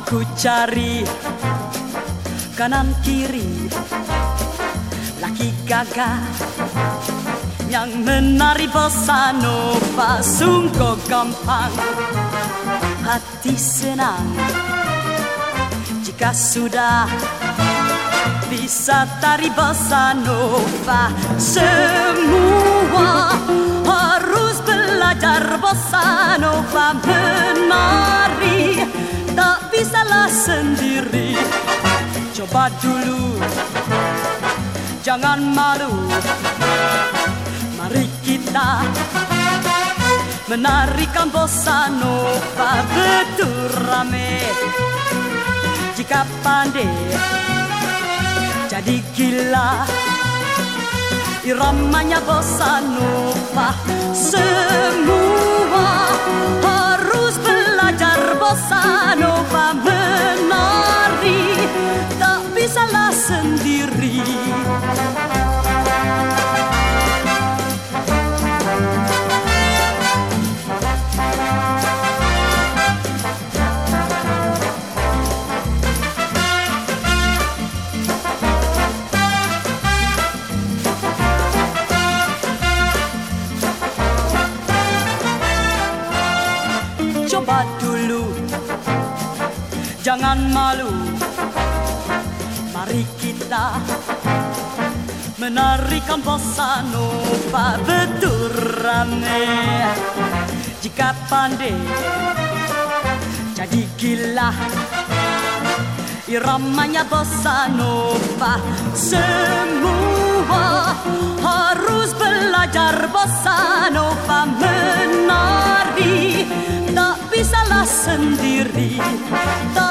Aku cari kanan kiri laki gagah yang menari bossa nova, sungguh gampang, hati senang jika sudah bisa tari bossa nova. Semua harus belajar bossa nova, menari tak bisalah sendiri. Coba dulu, jangan malu, mari kita menarikan bossa nova. Betul rame jika pandai, jadi gila iramanya bossa nova. Semua harus belajar bossa nova, menari tak bisalah sendiri. Coba dulu, jangan malu, mari kita menarikan bossa nova. Betul rame jika pandai, jadi gila iramanya bossa nova. Semua harus belajar bossa nova, menari tak bisalah sendiri.